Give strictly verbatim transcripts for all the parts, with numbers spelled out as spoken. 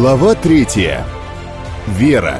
Глава третья. Вера.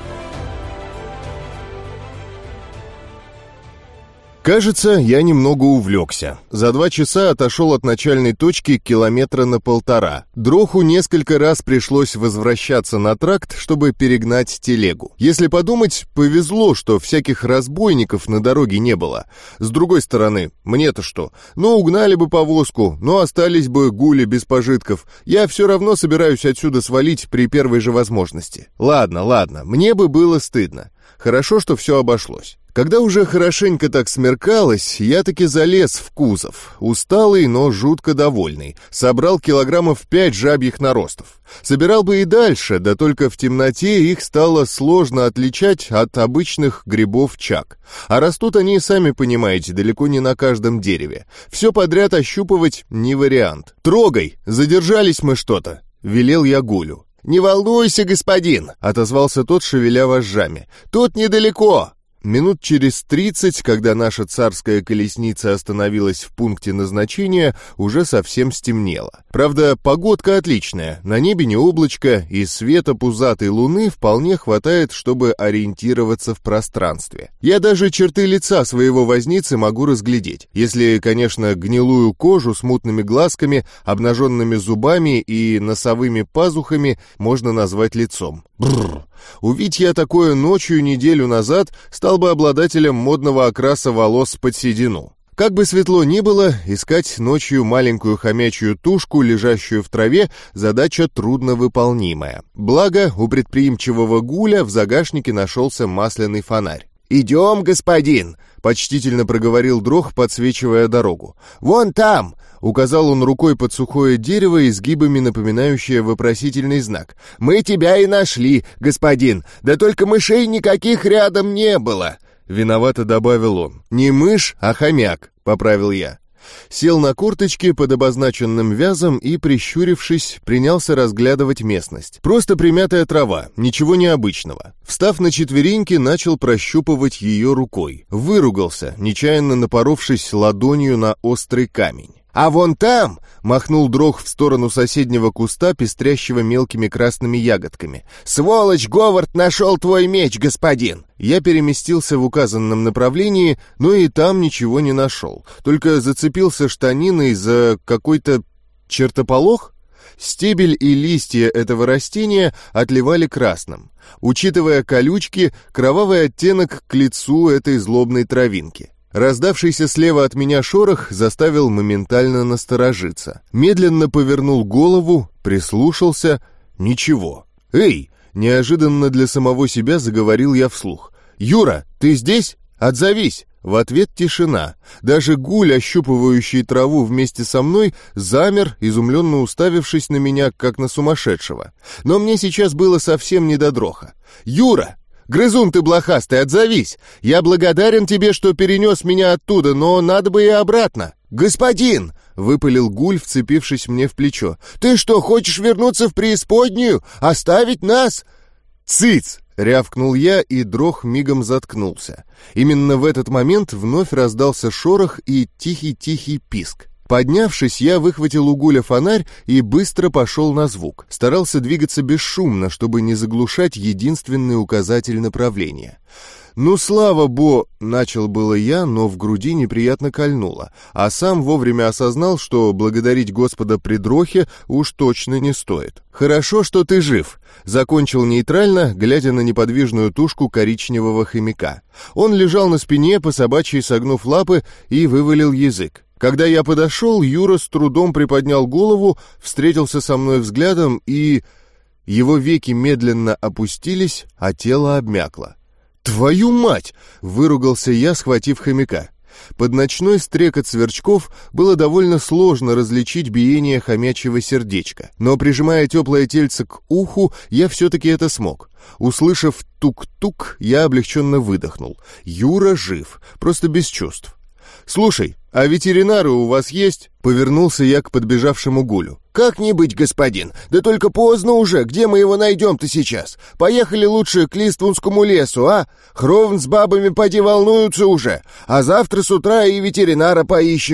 Кажется, я немного увлекся. За два часа отошел от начальной точки километра на полтора. Дроху несколько раз пришлось возвращаться на тракт, чтобы перегнать телегу. Если подумать, повезло, что всяких разбойников на дороге не было. С другой стороны, мне-то что? Ну, угнали бы повозку, но остались бы гули без пожитков. Я все равно собираюсь отсюда свалить при первой же возможности. Ладно, ладно, мне бы было стыдно. Хорошо, что все обошлось. Когда уже хорошенько так смеркалось, я таки залез в кузов, усталый, но жутко довольный. Собрал килограммов пять жабьих наростов. Собирал бы и дальше, да только в темноте их стало сложно отличать от обычных грибов чак. А растут они, сами понимаете, далеко не на каждом дереве. Все подряд ощупывать не вариант. «Трогай! Задержались мы что-то!» — велел я Гулю. «Не волнуйся, господин!» — отозвался тот, шевеля вожжами. «Тут недалеко!» Минут через тридцать, когда наша царская колесница остановилась в пункте назначения, уже совсем стемнело. Правда, погодка отличная, на небе не облачко, и света пузатой луны вполне хватает, чтобы ориентироваться в пространстве. Я даже черты лица своего возницы могу разглядеть, если, конечно, гнилую кожу с мутными глазками, обнаженными зубами и носовыми пазухами можно назвать лицом. Бррр. Увидь я такое ночью неделю назад, стал бы обладателем модного окраса волос под седину. Как бы светло ни было, искать ночью маленькую хомячью тушку, лежащую в траве, задача трудновыполнимая. Благо, у предприимчивого Гуля в загашнике нашелся масляный фонарь. «Идем, господин!» — почтительно проговорил Дрох, подсвечивая дорогу. «Вон там!» — указал он рукой под сухое дерево, изгибами напоминающее вопросительный знак. «Мы тебя и нашли, господин! Да только мышей никаких рядом не было!» — виновато добавил он. «Не мышь, а хомяк!» — поправил я. Сел на корточки под обозначенным вязом и, прищурившись, принялся разглядывать местность. Просто примятая трава, ничего необычного. Встав на четвереньки, начал прощупывать ее рукой. Выругался, нечаянно напоровшись ладонью на острый камень. «А вон там!» — махнул Дрох в сторону соседнего куста, пестрящего мелкими красными ягодками. «Сволочь, Говард нашел твой меч, господин!» Я переместился в указанном направлении, но и там ничего не нашел. Только зацепился штаниной за какой-то чертополох. Стебель и листья этого растения отливали красным. Учитывая колючки, кровавый оттенок к лицу этой злобной травинки. Раздавшийся слева от меня шорох заставил моментально насторожиться. Медленно повернул голову, прислушался. Ничего. «Эй!» — неожиданно для самого себя заговорил я вслух. «Юра, ты здесь? Отзовись!» В ответ тишина. Даже Гуль, ощупывающий траву вместе со мной, замер, изумленно уставившись на меня, как на сумасшедшего. Но мне сейчас было совсем не до Дроха. «Юра! Грызун ты блохастый, отзовись! Я благодарен тебе, что перенес меня оттуда, но надо бы и обратно!» «Господин!» — выпалил Гуль, вцепившись мне в плечо. «Ты что, хочешь вернуться в преисподнюю? Оставить нас?» «Цыц!» — рявкнул я, и Дрох мигом заткнулся. Именно в этот момент вновь раздался шорох и тихий-тихий писк. Поднявшись, я выхватил у Гуля фонарь и быстро пошел на звук. Старался двигаться бесшумно, чтобы не заглушать единственный указатель направления. «Ну, слава бо...» — начал было я, но в груди неприятно кольнуло, а сам вовремя осознал, что благодарить Господа при Дрохе уж точно не стоит. «Хорошо, что ты жив», — закончил нейтрально, глядя на неподвижную тушку коричневого хомяка. Он лежал на спине, по собачьей согнув лапы, и вывалил язык. Когда я подошел, Юра с трудом приподнял голову, встретился со мной взглядом, и... его веки медленно опустились, а тело обмякло. «Твою мать!» — выругался я, схватив хомяка. Под ночной стрекот сверчков было довольно сложно различить биение хомячьего сердечка, но, прижимая теплое тельце к уху, я все-таки это смог. Услышав тук-тук, я облегченно выдохнул. Юра жив, просто без чувств. «Слушай, а ветеринары у вас есть?» — повернулся я к подбежавшему Гулю. «Как не быть, господин? Да только поздно уже, где мы его найдем-то сейчас? Поехали лучше к Листвунскому лесу, а? Хровн с бабами поди волнуются уже, а завтра с утра и ветеринара поищем».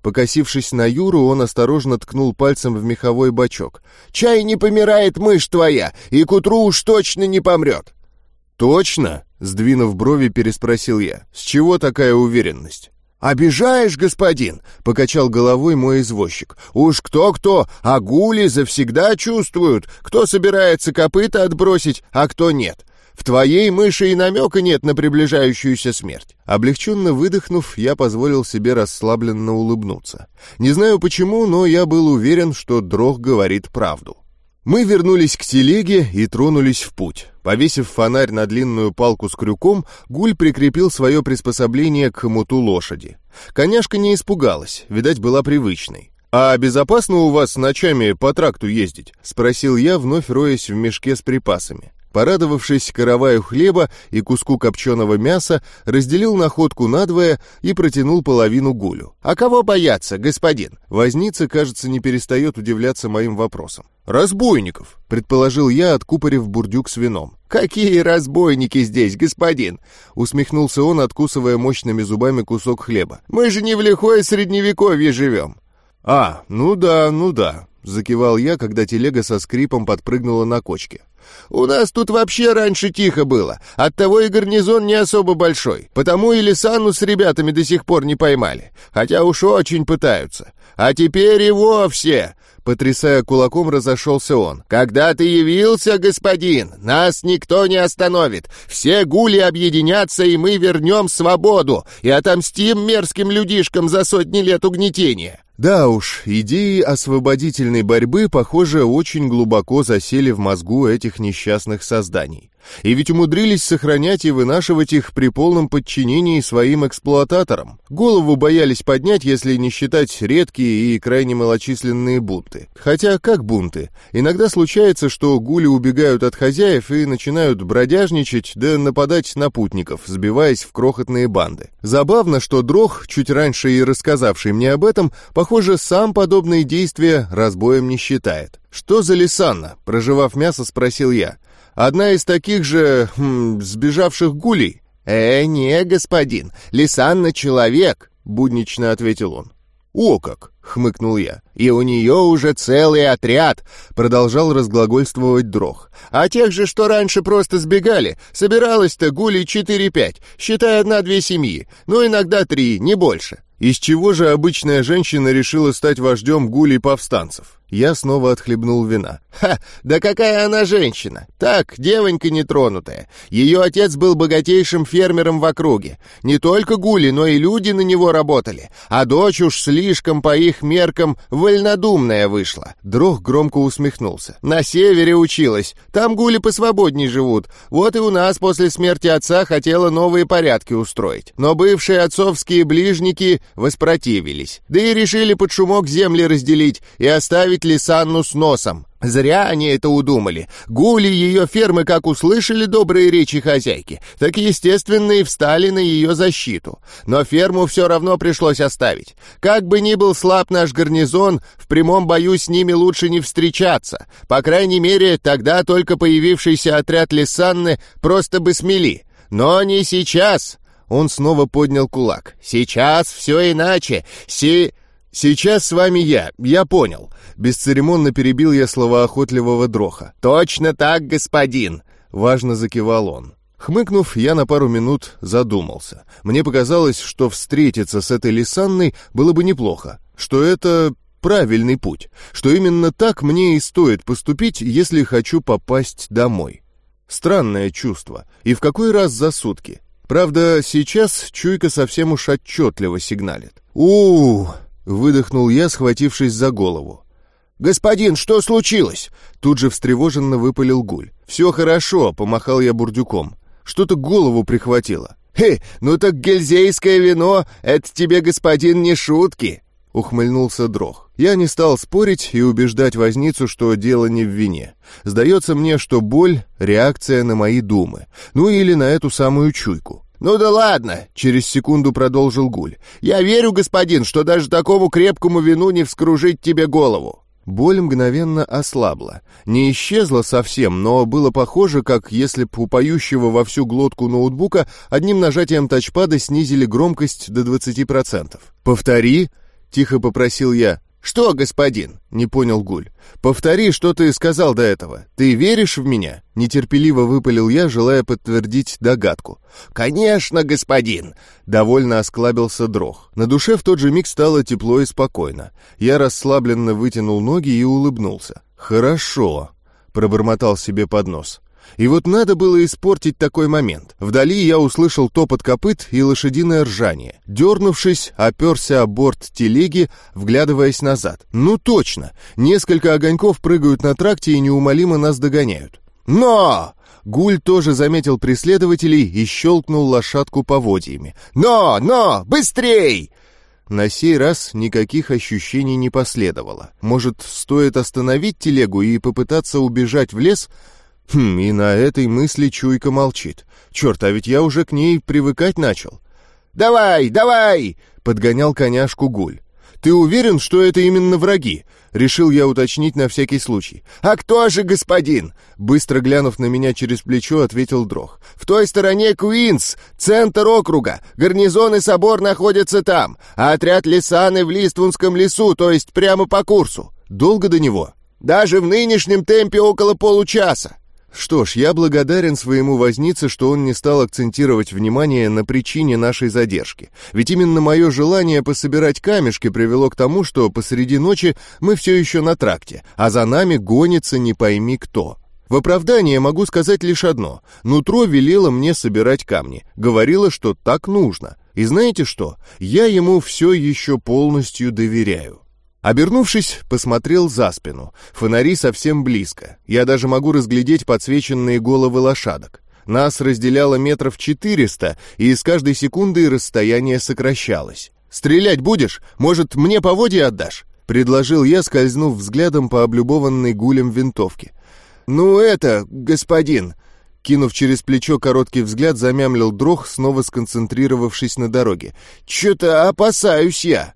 Покосившись на Юру, он осторожно ткнул пальцем в меховой бачок. «Чай не помирает мышь твоя, и к утру уж точно не помрет!» «Точно?» — сдвинув брови, переспросил я. «С чего такая уверенность?» «Обижаешь, господин!» — покачал головой мой извозчик. «Уж кто-кто, а гули завсегда чувствуют, кто собирается копыта отбросить, а кто нет. В твоей мыши и намека нет на приближающуюся смерть». Облегченно выдохнув, я позволил себе расслабленно улыбнуться. Не знаю почему, но я был уверен, что Дрог говорит правду. Мы вернулись к телеге и тронулись в путь. Повесив фонарь на длинную палку с крюком, Гуль прикрепил свое приспособление к хомуту лошади. Коняшка не испугалась, видать, была привычной. «А безопасно у вас ночами по тракту ездить?» — спросил я, вновь роясь в мешке с припасами. Порадовавшись караваю хлеба и куску копченого мяса, разделил находку надвое и протянул половину Гулю. «А кого бояться, господин?» Возница, кажется, не перестает удивляться моим вопросам. «Разбойников», — предположил я, откупорив бурдюк с вином. «Какие разбойники здесь, господин?» — усмехнулся он, откусывая мощными зубами кусок хлеба. «Мы же не в лихое средневековье живем». «А, ну да, ну да», — закивал я, когда телега со скрипом подпрыгнула на кочке. «У нас тут вообще раньше тихо было, оттого и гарнизон не особо большой, потому и Лисанну с ребятами до сих пор не поймали, хотя уж очень пытаются. А теперь и вовсе!» Потрясая кулаком, разошелся он. «Когда ты явился, господин, нас никто не остановит. Все гули объединятся, и мы вернем свободу и отомстим мерзким людишкам за сотни лет угнетения». Да уж, идеи освободительной борьбы, похоже, очень глубоко засели в мозгу этих несчастных созданий. И ведь умудрились сохранять и вынашивать их при полном подчинении своим эксплуататорам. Голову боялись поднять, если не считать редкие и крайне малочисленные бунты. Хотя как бунты? Иногда случается, что гули убегают от хозяев и начинают бродяжничать да нападать на путников, сбиваясь в крохотные банды. Забавно, что Дрог, чуть раньше и рассказавший мне об этом, похоже, сам подобные действия разбоем не считает. «Что за Лисанна?» — прожевав мясо, спросил я. «Одна из таких же, хм, сбежавших гулей?» «Э, не, господин, Лисанна человек», — буднично ответил он. «О как!» — хмыкнул я. «И у нее уже целый отряд», — продолжал разглагольствовать Дрог. «А тех же, что раньше просто сбегали, собиралось-то гулей четыре-пять, считай одна-две семьи, ну иногда три, не больше». Из чего же обычная женщина решила стать вождем гулей-повстанцев? Я снова отхлебнул вина. «Ха! Да какая она женщина! Так, девонька нетронутая. Ее отец был богатейшим фермером в округе. Не только гули, но и люди на него работали. А дочь уж слишком, по их меркам, вольнодумная вышла». Дрог громко усмехнулся. «На севере училась. Там гули посвободней живут. Вот и у нас после смерти отца хотела новые порядки устроить. Но бывшие отцовские ближники воспротивились. Да и решили под шумок земли разделить и оставить Лисанну с носом. Зря они это удумали. Гули ее фермы, как услышали добрые речи хозяйки, так естественно и встали на ее защиту. Но ферму все равно пришлось оставить. Как бы ни был слаб наш гарнизон, в прямом бою с ними лучше не встречаться. По крайней мере, тогда только появившийся отряд Лисанны просто бы смели. Но не сейчас. Он снова поднял кулак. Сейчас все иначе. Си... «Сейчас с вами я, я понял». Бесцеремонно перебил я словоохотливого Дроха. «Точно так, господин!» — важно закивал он. Хмыкнув, я на пару минут задумался. Мне показалось, что встретиться с этой Лисанной было бы неплохо, что это правильный путь, что именно так мне и стоит поступить, если хочу попасть домой. Странное чувство. И в какой раз за сутки? Правда, сейчас чуйка совсем уж отчетливо сигналит. у Выдохнул я, схватившись за голову. «Господин, что случилось?» Тут же встревоженно выпалил Гуль. «Все хорошо», — помахал я бурдюком. «Что-то голову прихватило». «Хе, ну так гельзейское вино — это тебе, господин, не шутки!» — ухмыльнулся Дрог. Я не стал спорить и убеждать возницу, что дело не в вине. Сдается мне, что боль — реакция на мои думы. Ну или на эту самую чуйку. «Ну да ладно», — через секунду продолжил Гуль. «Я верю, господин, что даже такому крепкому вину не вскружить тебе голову». Боль мгновенно ослабла. Не исчезла совсем, но было похоже, как если б у поющего во всю глотку ноутбука одним нажатием тачпада снизили громкость до двадцати процентов. «Повтори», — тихо попросил я. «Что, господин?» — не понял Гуль. «Повтори, что ты сказал до этого. Ты веришь в меня?» — нетерпеливо выпалил я, желая подтвердить догадку. «Конечно, господин!» — довольно осклабился Дрох. На душе в тот же миг стало тепло и спокойно. Я расслабленно вытянул ноги и улыбнулся. «Хорошо», — пробормотал себе под нос. И вот надо было испортить такой момент. Вдали я услышал топот копыт и лошадиное ржание. Дернувшись, оперся о борт телеги, вглядываясь назад. Ну точно! Несколько огоньков прыгают на тракте и неумолимо нас догоняют. «Но!» Гуль тоже заметил преследователей и щелкнул лошадку поводьями. «Но! Но! Быстрей!» На сей раз никаких ощущений не последовало. Может, стоит остановить телегу и попытаться убежать в лес? Хм, и на этой мысли чуйка молчит. Черт, а ведь я уже к ней привыкать начал. «Давай, давай!» — подгонял коняшку Гуль. «Ты уверен, что это именно враги?» — решил я уточнить на всякий случай. «А кто же, господин?» — быстро глянув на меня через плечо, ответил Дрох. «В той стороне Куинс, центр округа. Гарнизон и собор находятся там, а отряд Лисаны в Листвунском лесу, то есть прямо по курсу. Долго до него?» «Даже в нынешнем темпе около получаса». Что ж, я благодарен своему вознице, что он не стал акцентировать внимание на причине нашей задержки. Ведь именно мое желание пособирать камешки привело к тому, что посреди ночи мы все еще на тракте, а за нами гонится не пойми кто. В оправдание могу сказать лишь одно. Нутро велело мне собирать камни. Говорило, что так нужно. И знаете что? Я ему все еще полностью доверяю. Обернувшись, посмотрел за спину. Фонари совсем близко. Я даже могу разглядеть подсвеченные головы лошадок. Нас разделяло метров четыреста, и с каждой секундой расстояние сокращалось. «Стрелять будешь? Может, мне поводья отдашь?» — предложил я, скользнув взглядом по облюбованной Гулем винтовке. «Ну это, господин...» Кинув через плечо короткий взгляд, замямлил Дрох, снова сконцентрировавшись на дороге. «Чё-то опасаюсь я».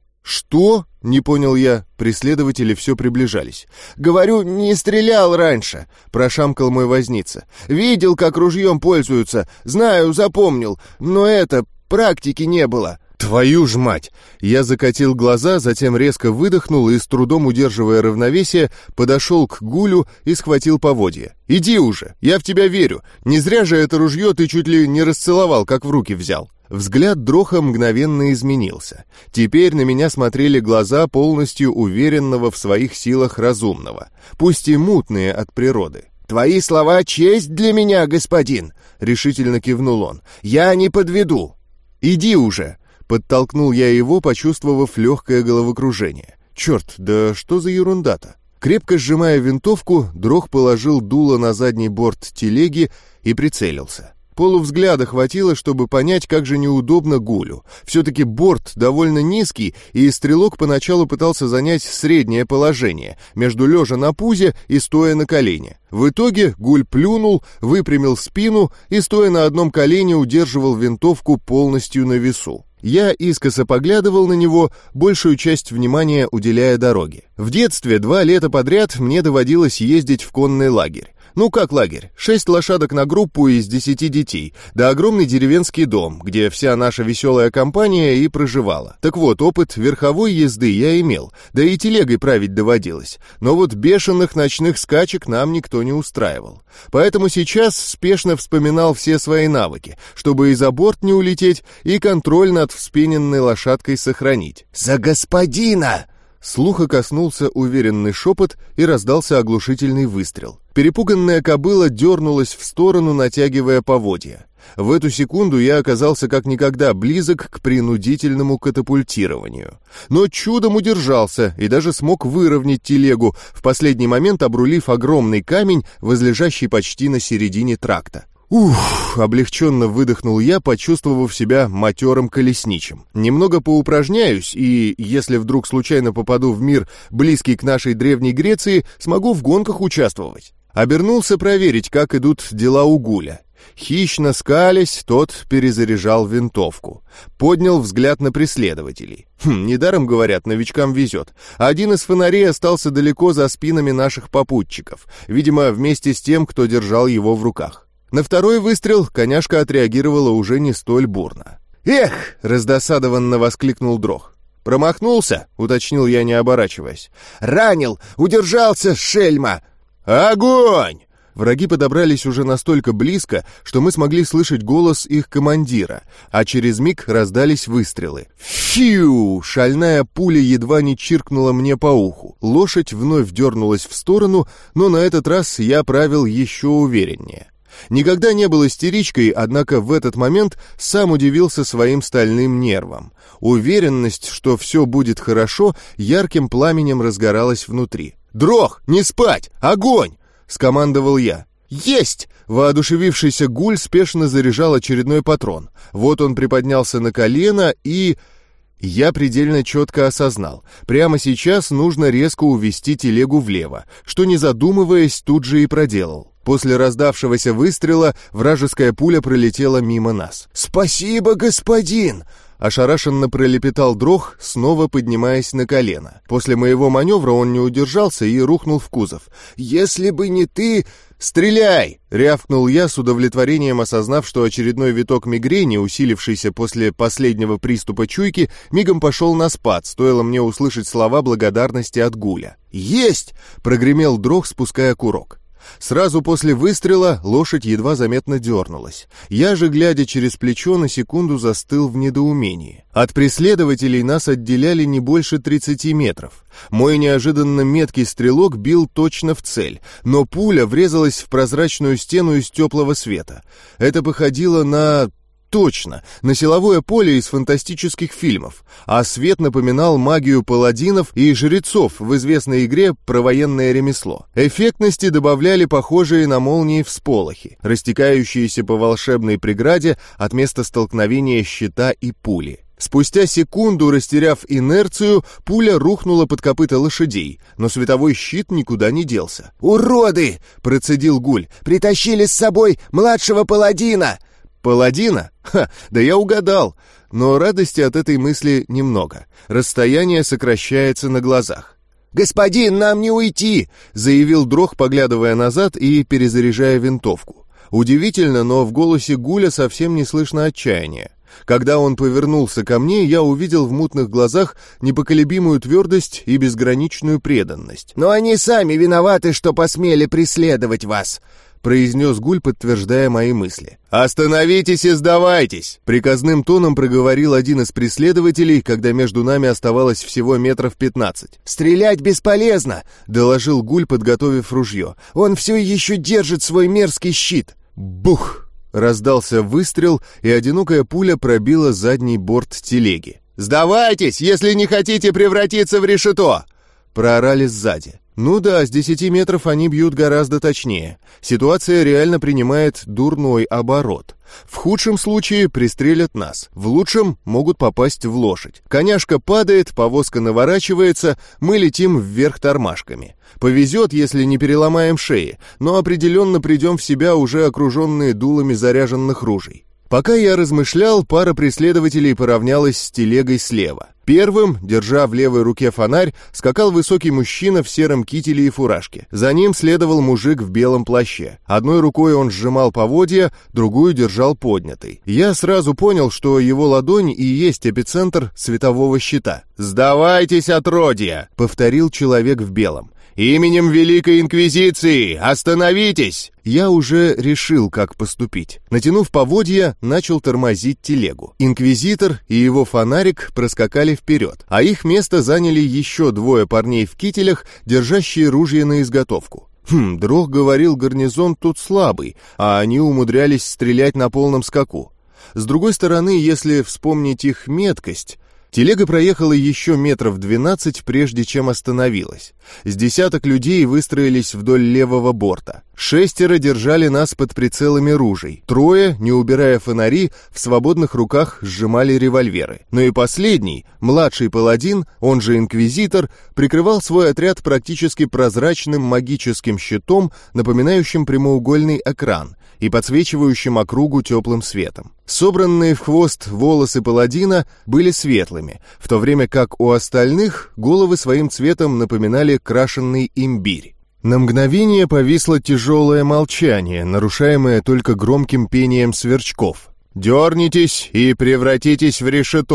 «Что?» — не понял я. Преследователи все приближались. «Говорю, не стрелял раньше», — прошамкал мой возница. «Видел, как ружьем пользуются. Знаю, запомнил. Но это, практики не было». «Твою ж мать!» Я закатил глаза, затем резко выдохнул и, с трудом удерживая равновесие, подошел к Гулю и схватил поводья. «Иди уже! Я в тебя верю! Не зря же это ружье ты чуть ли не расцеловал, как в руки взял!» Взгляд Дроха мгновенно изменился. Теперь на меня смотрели глаза полностью уверенного в своих силах разумного, пусть и мутные от природы. «Твои слова — честь для меня, господин!» — решительно кивнул он. «Я не подведу!» «Иди уже!» — подтолкнул я его, почувствовав легкое головокружение. «Черт, да что за ерунда-то?» Крепко сжимая винтовку, Дрох положил дуло на задний борт телеги и прицелился. Полувзгляда хватило, чтобы понять, как же неудобно Гулю. Все-таки борт довольно низкий, и стрелок поначалу пытался занять среднее положение, между лежа на пузе и стоя на колене. В итоге Гуль плюнул, выпрямил спину и, стоя на одном колене, удерживал винтовку полностью на весу. Я искоса поглядывал на него, большую часть внимания уделяя дороге. В детстве два лета подряд мне доводилось ездить в конный лагерь. Ну как лагерь? Шесть лошадок на группу из десяти детей, да огромный деревенский дом, где вся наша веселая компания и проживала. Так вот, опыт верховой езды я имел, да и телегой править доводилось. Но вот бешеных ночных скачек нам никто не устраивал. Поэтому сейчас спешно вспоминал все свои навыки, чтобы и за борт не улететь, и контроль над вспененной лошадкой сохранить. «За господина!» Слуха коснулся уверенный шепот и раздался оглушительный выстрел. Перепуганная кобыла дернулась в сторону, натягивая поводья. В эту секунду я оказался как никогда близок к принудительному катапультированию. Но чудом удержался и даже смог выровнять телегу, в последний момент обрулив огромный камень, возлежащий почти на середине тракта. «Ух!» — облегченно выдохнул я, почувствовав себя матерым колесничем. «Немного поупражняюсь, и, если вдруг случайно попаду в мир, близкий к нашей Древней Греции, смогу в гонках участвовать». Обернулся проверить, как идут дела у Гуля. Хищно скалясь, тот перезаряжал винтовку. Поднял взгляд на преследователей. Хм, недаром говорят, новичкам везет. Один из фонарей остался далеко за спинами наших попутчиков, видимо, вместе с тем, кто держал его в руках. На второй выстрел коняшка отреагировала уже не столь бурно. «Эх!» — раздосадованно воскликнул Дрох. «Промахнулся?» — уточнил я, не оборачиваясь. «Ранил! Удержался, шельма!» «Огонь!» Враги подобрались уже настолько близко, что мы смогли слышать голос их командира, а через миг раздались выстрелы. Фью! Шальная пуля едва не чиркнула мне по уху. Лошадь вновь дернулась в сторону, но на этот раз я правил еще увереннее. Никогда не был истеричкой, однако в этот момент сам удивился своим стальным нервам. Уверенность, что все будет хорошо, ярким пламенем разгоралась внутри. «Дрох, не спать! Огонь!» — скомандовал я. «Есть!» Воодушевившийся Гуль спешно заряжал очередной патрон. Вот он приподнялся на колено и... Я предельно четко осознал. Прямо сейчас нужно резко увести телегу влево, что, не задумываясь, тут же и проделал. После раздавшегося выстрела вражеская пуля пролетела мимо нас. «Спасибо, господин!» Ошарашенно пролепетал Дрох, снова поднимаясь на колено. После моего маневра он не удержался и рухнул в кузов. «Если бы не ты...» «Стреляй!» — рявкнул я, с удовлетворением осознав, что очередной виток мигрени, усилившийся после последнего приступа чуйки, мигом пошел на спад, стоило мне услышать слова благодарности от Гуля. «Есть!» — прогремел Дрох, спуская курок. Сразу после выстрела лошадь едва заметно дернулась. Я же, глядя через плечо, на секунду застыл в недоумении. От преследователей нас отделяли не больше тридцати метров. Мой неожиданно меткий стрелок бил точно в цель, но пуля врезалась в прозрачную стену из теплого света. Это походило на... Точно, на силовое поле из фантастических фильмов, а свет напоминал магию паладинов и жрецов в известной игре про военное ремесло. Эффектности добавляли похожие на молнии всполохи, растекающиеся по волшебной преграде от места столкновения щита и пули. Спустя секунду, растеряв инерцию, пуля рухнула под копыта лошадей, но световой щит никуда не делся. «Уроды!» — процедил Гуль. «Притащили с собой младшего паладина!» «Паладина? Ха, да я угадал!» Но радости от этой мысли немного. Расстояние сокращается на глазах. «Господин, нам не уйти!» — заявил Дрох, поглядывая назад и перезаряжая винтовку. Удивительно, но в голосе Гуля совсем не слышно отчаяния. Когда он повернулся ко мне, я увидел в мутных глазах непоколебимую твердость и безграничную преданность. «Но они сами виноваты, что посмели преследовать вас!» — произнес Гуль, подтверждая мои мысли. «Остановитесь и сдавайтесь!» — приказным тоном проговорил один из преследователей, когда между нами оставалось всего метров пятнадцать. «Стрелять бесполезно!» — доложил Гуль, подготовив ружье. «Он все еще держит свой мерзкий щит!» Бух! Раздался выстрел, и одинокая пуля пробила задний борт телеги. «Сдавайтесь, если не хотите превратиться в решето!» — проорали сзади. Ну да, с десяти метров они бьют гораздо точнее. Ситуация реально принимает дурной оборот. В худшем случае пристрелят нас, в лучшем могут попасть в лошадь. Коняшка падает, повозка наворачивается, мы летим вверх тормашками. Повезет, если не переломаем шеи, но определенно придем в себя, уже окруженные дулами заряженных ружей. Пока я размышлял, пара преследователей поравнялась с телегой слева. Первым, держа в левой руке фонарь, скакал высокий мужчина в сером кителе и фуражке. За ним следовал мужик в белом плаще. Одной рукой он сжимал поводья, другую держал поднятой. Я сразу понял, что его ладонь и есть эпицентр светового щита. «Сдавайтесь, отродья!» — повторил человек в белом. «Именем Великой Инквизиции! Остановитесь!» Я уже решил, как поступить. Натянув поводья, начал тормозить телегу. Инквизитор и его фонарик проскакали вперед, а их место заняли еще двое парней в кителях, держащие ружья на изготовку. Хм, Дрох говорил, гарнизон тут слабый, а они умудрялись стрелять на полном скаку. С другой стороны, если вспомнить их меткость... Телега проехала еще метров двенадцать, прежде чем остановилась. С десяток людей выстроились вдоль левого борта. Шестеро держали нас под прицелами ружей. Трое, не убирая фонари, в свободных руках сжимали револьверы. Но и последний, младший паладин, он же инквизитор, прикрывал свой отряд практически прозрачным магическим щитом, напоминающим прямоугольный экран и подсвечивающим округу теплым светом. Собранные в хвост волосы паладина были светлыми, в то время как у остальных головы своим цветом напоминали крашеный имбирь. На мгновение повисло тяжелое молчание, нарушаемое только громким пением сверчков. «Дернитесь и превратитесь в решето!»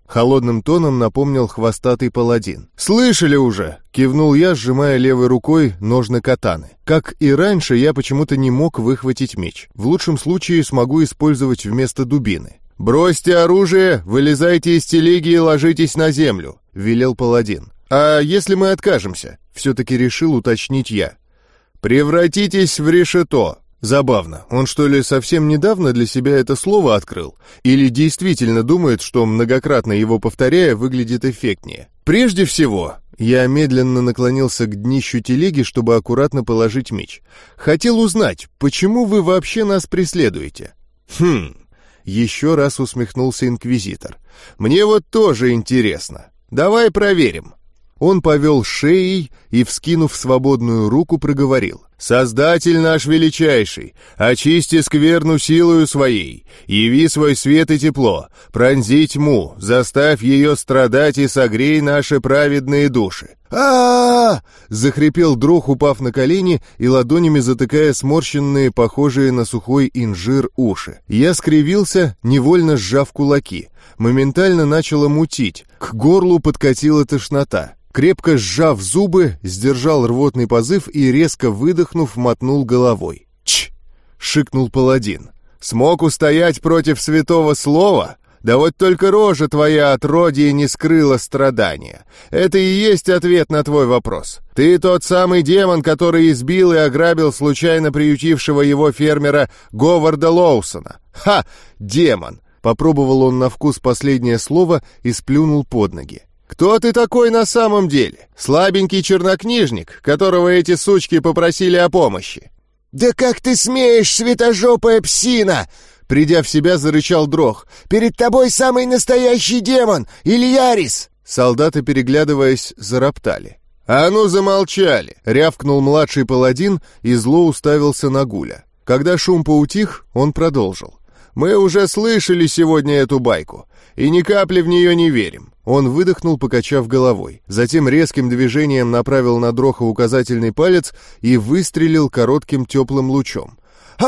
Холодным тоном напомнил хвостатый паладин. «Слышали уже!» — кивнул я, сжимая левой рукой ножны катаны. Как и раньше, я почему-то не мог выхватить меч. В лучшем случае смогу использовать вместо дубины. «Бросьте оружие, вылезайте из телеги и ложитесь на землю», — велел паладин. «А если мы откажемся?» — все-таки решил уточнить я. «Превратитесь в решето». Забавно, он что ли совсем недавно для себя это слово открыл? Или действительно думает, что многократно его повторяя выглядит эффектнее? Прежде всего, я медленно наклонился к днищу телеги, чтобы аккуратно положить меч. Хотел узнать, почему вы вообще нас преследуете? Хм, еще раз усмехнулся инквизитор. Мне вот тоже интересно. Давай проверим. Он повел шеей и, вскинув свободную руку, проговорил. «Создатель наш величайший, очисти скверну силою своей, яви свой свет и тепло, пронзи тьму, заставь ее страдать и согрей наши праведные души». А-а-а! Захрипел Дрох, упав на колени и ладонями затыкая сморщенные, похожие на сухой инжир, уши. Я скривился, невольно сжав кулаки. Моментально начало мутить, к горлу подкатила тошнота. Крепко сжав зубы, сдержал рвотный позыв и, резко выдохнув, мотнул головой. «Чш!» — шикнул паладин. «Смог устоять против святого слова? Да вот только рожа твоя отродье не скрыла страдания. Это и есть ответ на твой вопрос. Ты тот самый демон, который избил и ограбил случайно приютившего его фермера Говарда Лоусона. Ха! Демон!» Попробовал он на вкус последнее слово и сплюнул под ноги. «Кто ты такой на самом деле? Слабенький чернокнижник, которого эти сучки попросили о помощи?» «Да как ты смеешь, светожопая псина!» Придя в себя, зарычал Дрох. «Перед тобой самый настоящий демон, Ильярис!» Солдаты, переглядываясь, зароптали. «А ну замолчали!» — рявкнул младший паладин и зло уставился на Гуля. Когда шум поутих, он продолжил. «Мы уже слышали сегодня эту байку, и ни капли в нее не верим». Он выдохнул, покачав головой. Затем резким движением направил на Дроха указательный палец и выстрелил коротким теплым лучом.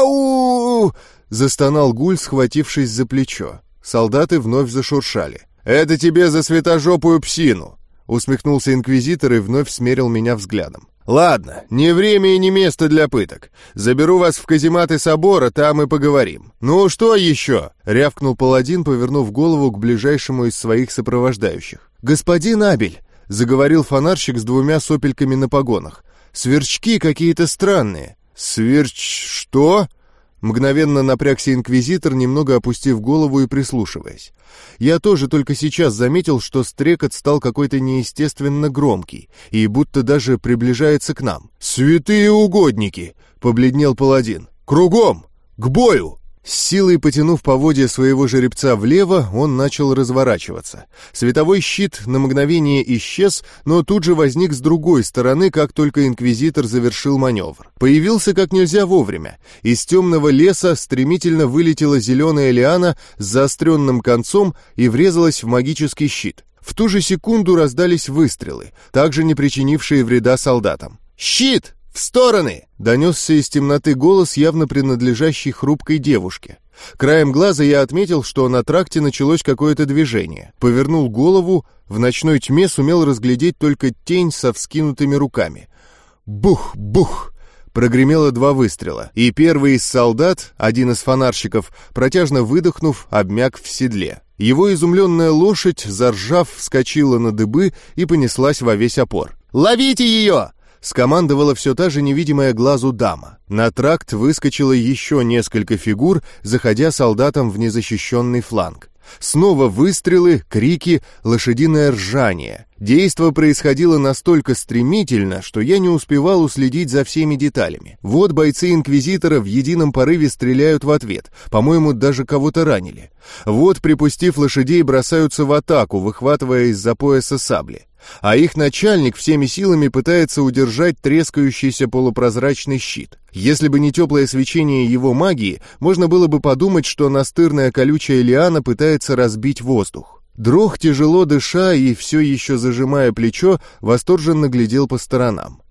«Ау!» — застонал Гуль, схватившись за плечо. Солдаты вновь зашуршали. «Это тебе за светожопую псину!» — усмехнулся инквизитор и вновь смерил меня взглядом. «Ладно, не время и не место для пыток. Заберу вас в казематы собора, там и поговорим». «Ну что еще?» — рявкнул паладин, повернув голову к ближайшему из своих сопровождающих. «Господин Абель», — заговорил фонарщик с двумя сопельками на погонах, — «сверчки какие-то странные». «Сверч... что?» Мгновенно напрягся инквизитор, немного опустив голову и прислушиваясь. Я тоже только сейчас заметил, что стрекот стал какой-то неестественно громкий и будто даже приближается к нам. «Святые угодники!» — побледнел паладин. «Кругом! К бою!» С силой потянув поводья своего жеребца влево, он начал разворачиваться. Световой щит на мгновение исчез, но тут же возник с другой стороны, как только инквизитор завершил маневр. Появился как нельзя вовремя. Из темного леса стремительно вылетела зеленая лиана с заостренным концом и врезалась в магический щит. В ту же секунду раздались выстрелы, также не причинившие вреда солдатам. «Щит! В стороны!» — донесся из темноты голос, явно принадлежащий хрупкой девушке. Краем глаза я отметил, что на тракте началось какое-то движение. Повернул голову, в ночной тьме сумел разглядеть только тень со вскинутыми руками. Бух-бух! Прогремело два выстрела, и первый из солдат, один из фонарщиков, протяжно выдохнув, обмяк в седле. Его изумленная лошадь, заржав, вскочила на дыбы и понеслась во весь опор. «Ловите ее!» — скомандовала все та же невидимая глазу дама. На тракт выскочило еще несколько фигур, заходя солдатам в незащищенный фланг. Снова выстрелы, крики, лошадиное ржание. Действо происходило настолько стремительно, что я не успевал уследить за всеми деталями. Вот бойцы Инквизитора в едином порыве стреляют в ответ, по-моему, даже кого-то ранили. Вот, припустив лошадей, бросаются в атаку, выхватывая из-за пояса сабли. А их начальник всеми силами пытается удержать трескающийся полупрозрачный щит. Если бы не теплое свечение его магии, можно было бы подумать, что настырная колючая лиана пытается разбить воздух. Дрох, тяжело дыша и все еще зажимая плечо, восторженно глядел по сторонам.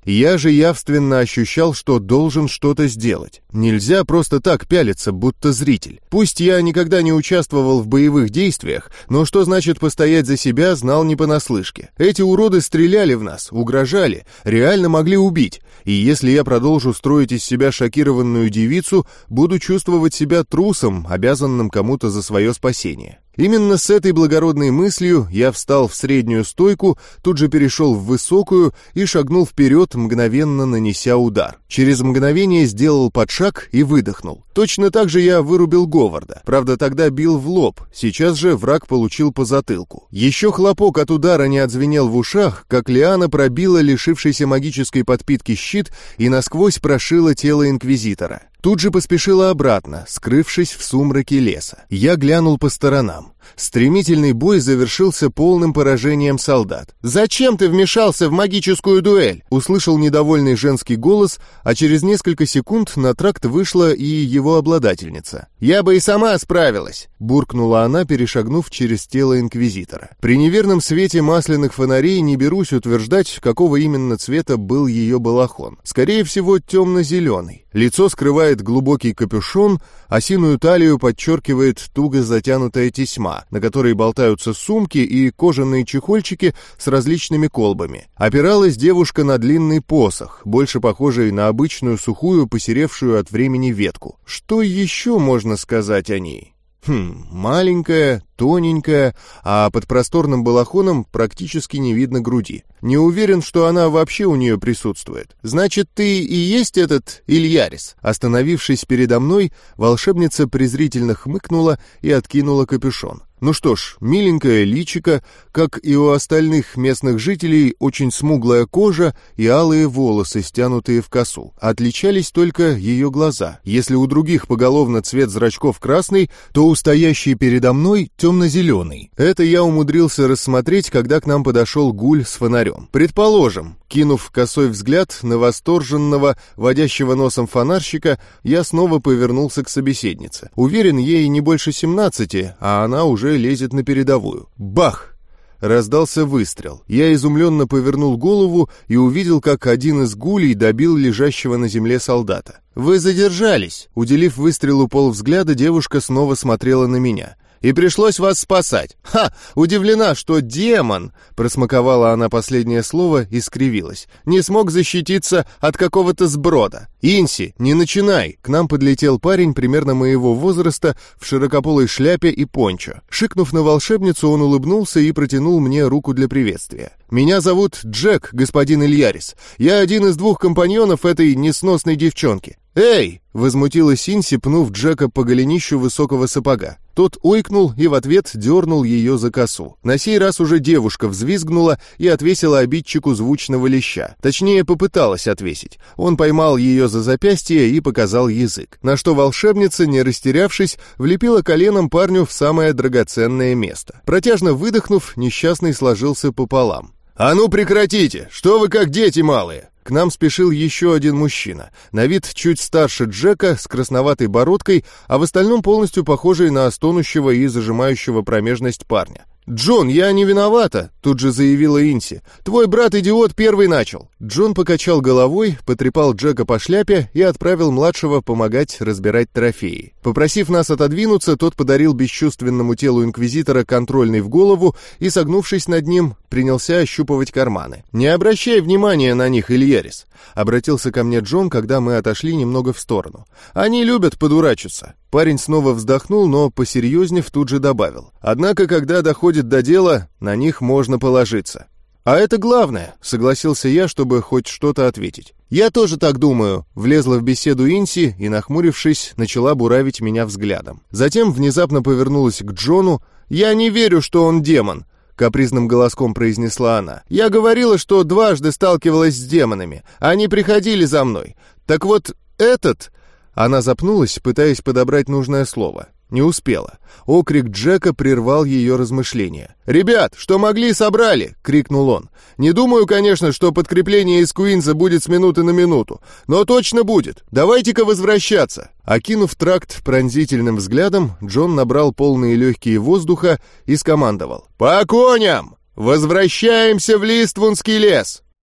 Я же явственно ощущал, что должен что-то сделать. Нельзя просто так пялиться, будто зритель. Пусть я никогда не участвовал в боевых действиях, но что значит постоять за себя, знал не понаслышке. Эти уроды стреляли в нас, угрожали, реально могли убить. И если я продолжу строить из себя шокированную девицу, буду чувствовать себя трусом, обязанным кому-то за свое спасение. Именно с этой благородной мыслью я встал в среднюю стойку, тут же перешел в высокую и шагнул вперед, мгновенно нанеся удар. Через мгновение сделал подшаг и выдохнул. Точно так же я вырубил Говарда. Правда, тогда бил в лоб, сейчас же враг получил по затылку. Еще хлопок от удара не отзвенел в ушах, как лиана пробила лишившийся магической подпитки щит и насквозь прошила тело инквизитора. Тут же поспешила обратно, скрывшись в сумраке леса. Я глянул по сторонам. Стремительный бой завершился полным поражением солдат. «Зачем ты вмешался в магическую дуэль?» Услышал недовольный женский голос, а через несколько секунд на тракт вышла и его обладательница. «Я бы и сама справилась!» буркнула она, перешагнув через тело инквизитора. При неверном свете масляных фонарей не берусь утверждать, какого именно цвета был ее балахон. Скорее всего, темно-зеленый. Лицо скрывает глубокий капюшон, а синую талию подчеркивает туго затянутая тесьма, на которой болтаются сумки и кожаные чехольчики с различными колбами. Опиралась девушка на длинный посох, больше похожий на обычную сухую, посеревшую от времени ветку. Что еще можно сказать о ней? Хм, маленькая, тоненькая, а под просторным балахоном практически не видно груди. Не уверен, что она вообще у нее присутствует. Значит, ты и есть этот Ильярис? Остановившись передо мной, волшебница презрительно хмыкнула и откинула капюшон. Ну что ж, миленькое личико, как и у остальных местных жителей, очень смуглая кожа и алые волосы, стянутые в косу. Отличались только ее глаза. Если у других поголовно цвет зрачков красный, то у стоящей передо мной темно-зеленый. Это я умудрился рассмотреть, когда к нам подошел гуль с фонарем. Предположим, кинув косой взгляд на восторженного, водящего носом фонарщика, я снова повернулся к собеседнице. Уверен, ей не больше семнадцати, а она уже лезет на передовую. Бах! Раздался выстрел. Я изумленно повернул голову и увидел, как один из гулей добил лежащего на земле солдата. «Вы задержались!» Уделив выстрелу полвзгляда, девушка снова смотрела на меня. «И пришлось вас спасать. Ха! Удивлена, что демон!» Просмаковала она последнее слово и скривилась. «Не смог защититься от какого-то сброда. Инси, не начинай!» К нам подлетел парень примерно моего возраста в широкополой шляпе и пончо. Шикнув на волшебницу, он улыбнулся и протянул мне руку для приветствия. «Меня зовут Джек, господин Ильярис. Я один из двух компаньонов этой несносной девчонки». «Эй!» — возмутилась Инси, пнув Джека по голенищу высокого сапога. Тот ойкнул и в ответ дернул ее за косу. На сей раз уже девушка взвизгнула и отвесила обидчику звучного леща. Точнее, попыталась отвесить. Он поймал ее за запястье и показал язык. На что волшебница, не растерявшись, влепила коленом парню в самое драгоценное место. Протяжно выдохнув, несчастный сложился пополам. «А ну прекратите! Что вы как дети малые!» К нам спешил еще один мужчина, на вид чуть старше Джека, с красноватой бородкой, а в остальном полностью похожий на стонущего и зажимающего промежность парня. «Джон, я не виновата», — тут же заявила Инси. «Твой брат-идиот первый начал». Джон покачал головой, потрепал Джека по шляпе и отправил младшего помогать разбирать трофеи. Попросив нас отодвинуться, тот подарил бесчувственному телу инквизитора контрольный в голову и, согнувшись над ним, принялся ощупывать карманы. «Не обращай внимания на них, Ильярис», — обратился ко мне Джон, когда мы отошли немного в сторону. «Они любят подурачиться». Парень снова вздохнул, но, посерьезнев, тут же добавил. «Однако, когда доходит до дела, на них можно положиться». «А это главное», — согласился я, чтобы хоть что-то ответить. «Я тоже так думаю», — влезла в беседу Инси и, нахмурившись, начала буравить меня взглядом. Затем внезапно повернулась к Джону. «Я не верю, что он демон», — капризным голоском произнесла она. «Я говорила, что дважды сталкивалась с демонами. Они приходили за мной. Так вот, этот...» Она запнулась, пытаясь подобрать нужное слово. Не успела. Окрик Джека прервал ее размышления. «Ребят, что могли, собрали!» — крикнул он. «Не думаю, конечно, что подкрепление из Куинса будет с минуты на минуту, но точно будет. Давайте-ка возвращаться!» Окинув тракт пронзительным взглядом, Джон набрал полные легкие воздуха и скомандовал. «По коням! Возвращаемся в Листвунский лес!»